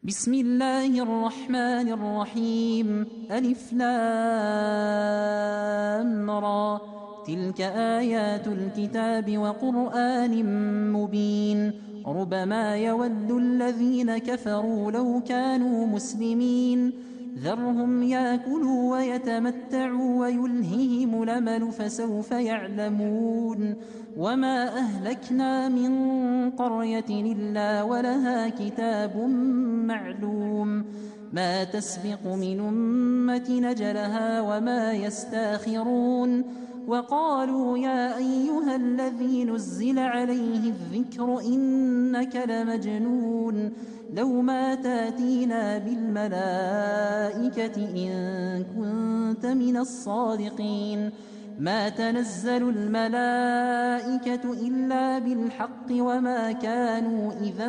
بسم الله الرحمن الرحيم. ألف لام را. تلك آيات الكتاب وقرآن مبين. ربما يود الذين كفروا لو كانوا مسلمين. ذرهم يأكلوا ويتمتعوا ويلههم الأمل فسوف يعلمون. وما أهلكنا من قرية إلا ولها كتاب معلوم. ما تسبق من أمة نجلها وما يستاخرون. وقالوا يا أيها الذي نزل عليه الذكر إنك لمجنون. لو ما تاتينا بالملائكة إن كنت من الصادقين. ما تنزل الملائكة إلا بالحق وما كانوا إذا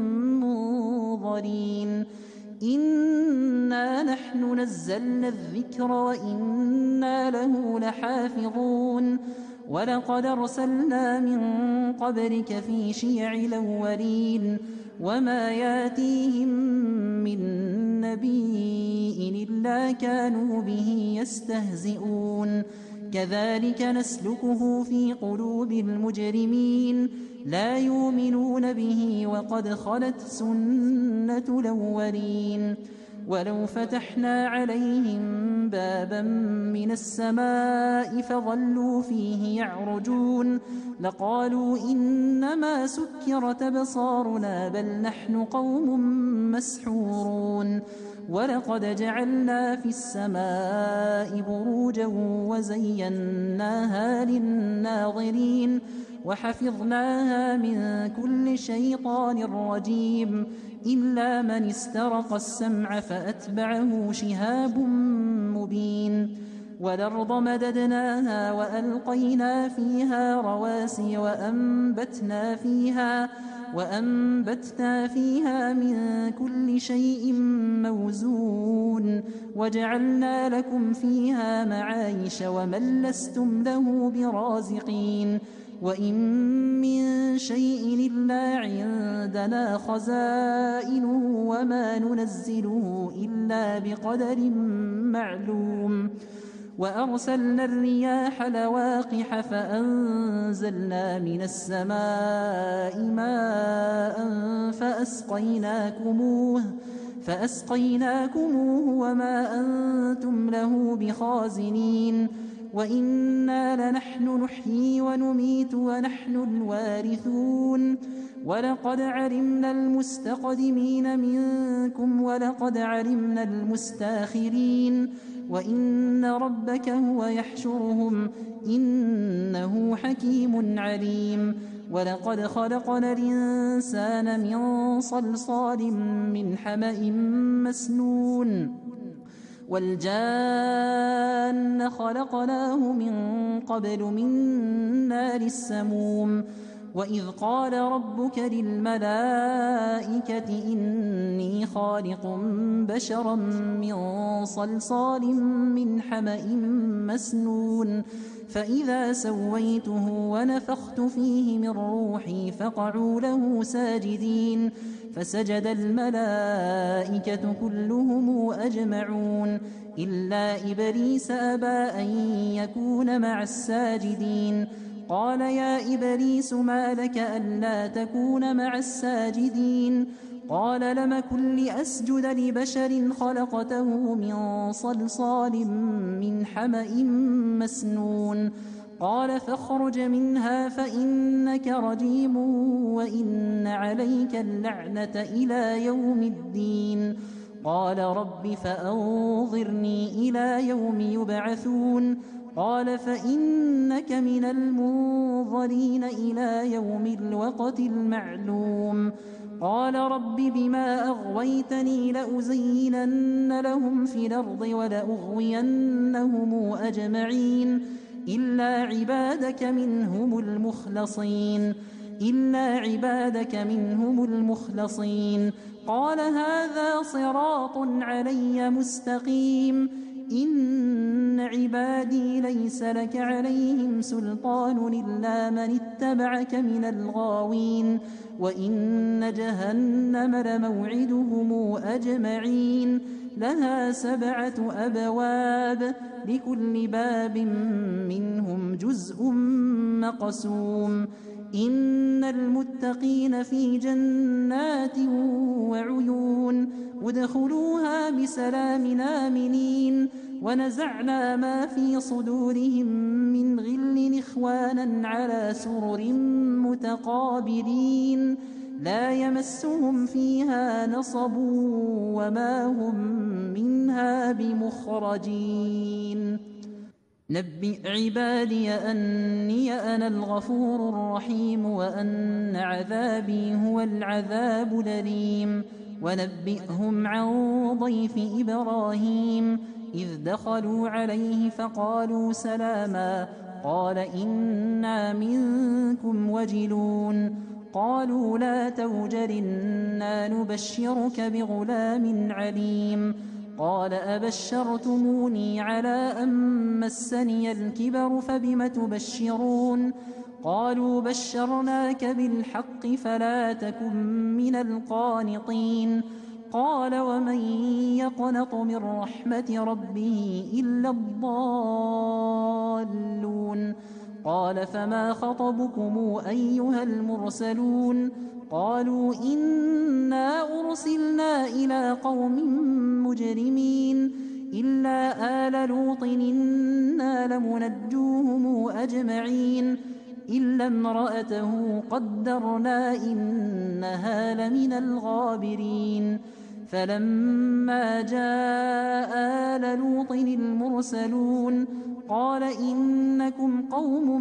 منظرين. إنا نحن نزلنا الذكر وإنا له لحافظون. ولقد أرسلنا من قبلك في شيع الأولين. وما ياتيهم من نبي إلا كانوا به يستهزئون. كذلك نسلكه في قلوب المجرمين. لا يؤمنون به وقد خلت سنة الأولين. ولو فتحنا عليهم بابا من السماء فظلوا فيه يعرجون لقالوا إنما سكرت أبصارنا بل نحن قوم مسحورون. ولقد جعلنا في السماء بروجا وزيناها للناظرين وحفظناها من كل شيطان رجيم إلا من استرق السمع فأتبعه شهاب مبين. والأرض مددناها وألقينا فيها رواسي وأنبتنا فيها من كل شيء موزون. وجعلنا لكم فيها معايش ومن لستم له برازقين. وإن من شيء إلا عندنا خزائنه وما ننزله إلا بقدر معلوم. وأرسلنا الرياح لواقح فأنزلنا من السماء ماء فأسقيناكموه وما أنتم له بخازنين. وإنا لنحن نحيي ونميت ونحن الوارثون. ولقد علمنا المستقدمين منكم ولقد علمنا المستاخرين. وإن ربك هو يحشرهم إنه حكيم عليم. ولقد خلقنا الإنسان من صلصال من حمأ مسنون. والجان خلقناه من قبل من نار السموم. وإذ قال ربك للملائكة إني خالق بشرا من صلصال من حمأ مسنون. فإذا سويته ونفخت فيه من روحي فقعوا له ساجدين. فسجد الملائكة كلهم أجمعون إلا إبليس أبى أن يكون مع الساجدين. قال يا إبليس ما لك ألا تكون مع الساجدين؟ قال لم كن لأسجد لبشر خلقته من صلصال من حمأ مسنون. قال فاخرج منها فإنك رجيم وإن عليك اللعنة إلى يوم الدين. قال رب فأنظرني إلى يوم يبعثون. قال فإنك من المنظرين إلى يوم الوقت المعلوم. قال رب بما أغويتني لأزينن لهم في الأرض ولأغوينهم أجمعين إلا عبادك منهم المخلصين. قال هذا صراط علي مستقيم. إن عبادي ليس لك عليهم سلطان إلا من اتبعك من الغاوين وإن جهنم لموعدهم أجمعين لها 7 أبواب لكل باب منهم جزء مقسوم إن المتقين في جنات وعيون ادخلوها بسلام آمنين ونزعنا ما في صدورهم من غل إخوانا على سرر متقابلين لا يمسهم فيها نصب وما هم منها بمخرجين نبئ عبادي أني أنا الغفور الرحيم وأن عذابي هو العذاب الأليم ونبئهم عن ضيف إبراهيم إذ دخلوا عليه فقالوا سلاما قال إنا منكم وجلون قالوا لا توجل إنا نبشرك بغلام عليم قال أبشرتموني على أن مسني الكبر فبم تبشرون قالوا بشرناك بالحق فلا تكن من القانطين قال ومن يقنط من رحمة ربه إلا الضالون قال فما خطبكم أيها المرسلون قالوا إنا أرسلنا إلى قوم مجرمين إلا آل لوط إنا لمنجوهم أجمعين إلا امرأته قدرنا إنها لمن الغابرين فلما جاء آل لوط المرسلون قال إنكم قوم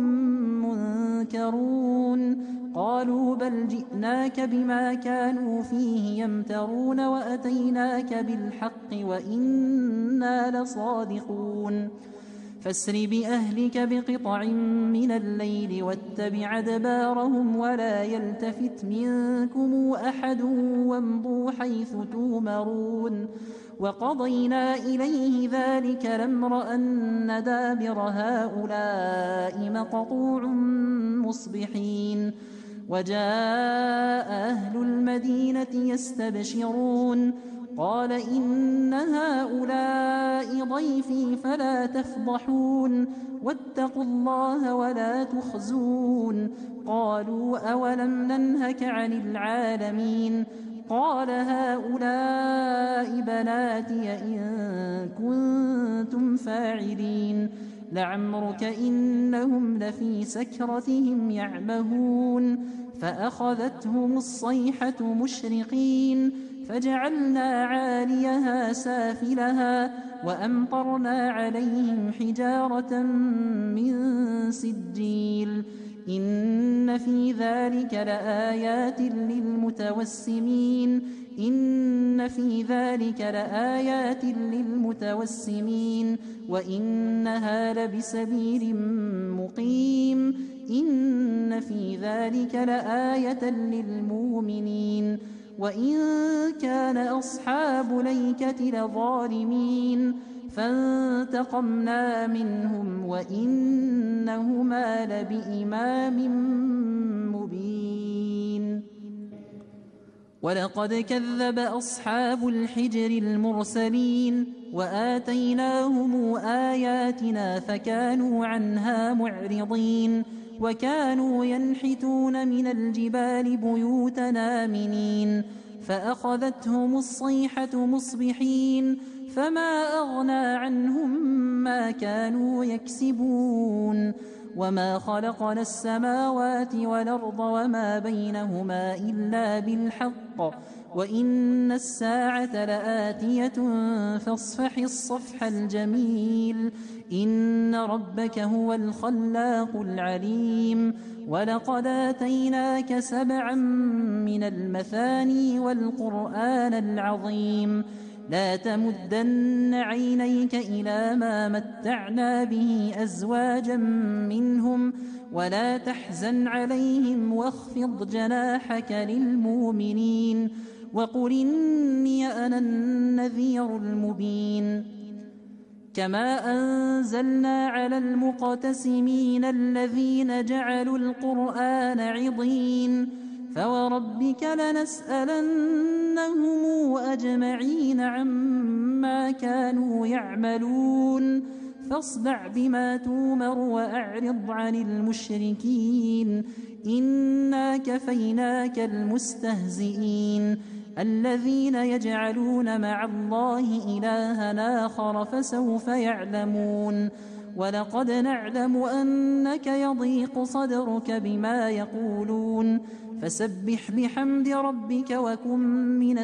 منكرون قالوا بل جئناك بما كانوا فيه يمترون وأتيناك بالحق وإنا لصادقون فاسر بأهلك بقطع من الليل واتبع أدبارهم ولا يلتفت منكم أحد وامضوا حيث تومرون وقضينا إليه ذلك الأمر أن دابر هؤلاء مقطوع مصبحين وجاء أهل المدينة يستبشرون قال إن هؤلاء ضيفي فلا تفضحون واتقوا الله ولا تخزون قالوا أولم ننهك عن العالمين قال هؤلاء بناتي إن كنتم فاعلين لعمرك إنهم لفي سكرتهم يعمهون فأخذتهم الصيحة مشرقين فجعلنا عاليها سافلها وأمطرنا عليهم حجارة من سجيل إن في ذلك لآيات للمتوسمين إن في ذلك لآيات للمتوسمين وإنها لبسبيل مقيم إن في ذلك لآية للمؤمنين وإن كان أصحاب ليكة لظالمين فانتقمنا منهم وإنهما لبإمام مبين ولقد كذب أصحاب الحجر المرسلين وآتيناهم آياتنا فكانوا عنها معرضين وكانوا ينحتون من الجبال بيوتا آمنين فأخذتهم الصيحة مصبحين فما أغنى عنهم ما كانوا يكسبون وما خلقنا السماوات والأرض وما بينهما إلا بالحق وإن الساعة لآتية فاصفح الصفح الجميل إن ربك هو الخلاق العليم ولقد آتيناك 7 من المثاني والقرآن العظيم لا تمدن عينيك إلى ما متعنا به أزواجا منهم ولا تحزن عليهم واخفض جناحك للمؤمنين وقل إني أنا النذير المبين كما أنزلنا على المقتسمين الذين جعلوا القرآن عضين فوربك لنسألنهم أجمعين عما كانوا يعملون فاصدع بما تومر وأعرض عن المشركين إنا كفيناك المستهزئين الذين يجعلون مع الله إلها آخر فسوف يعلمون ولقد نعلم أنك يضيق صدرك بما يقولون فسبح بحمد ربك وكن من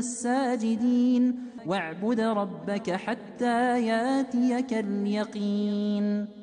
الساجدين واعبد ربك حتى ياتيك اليقين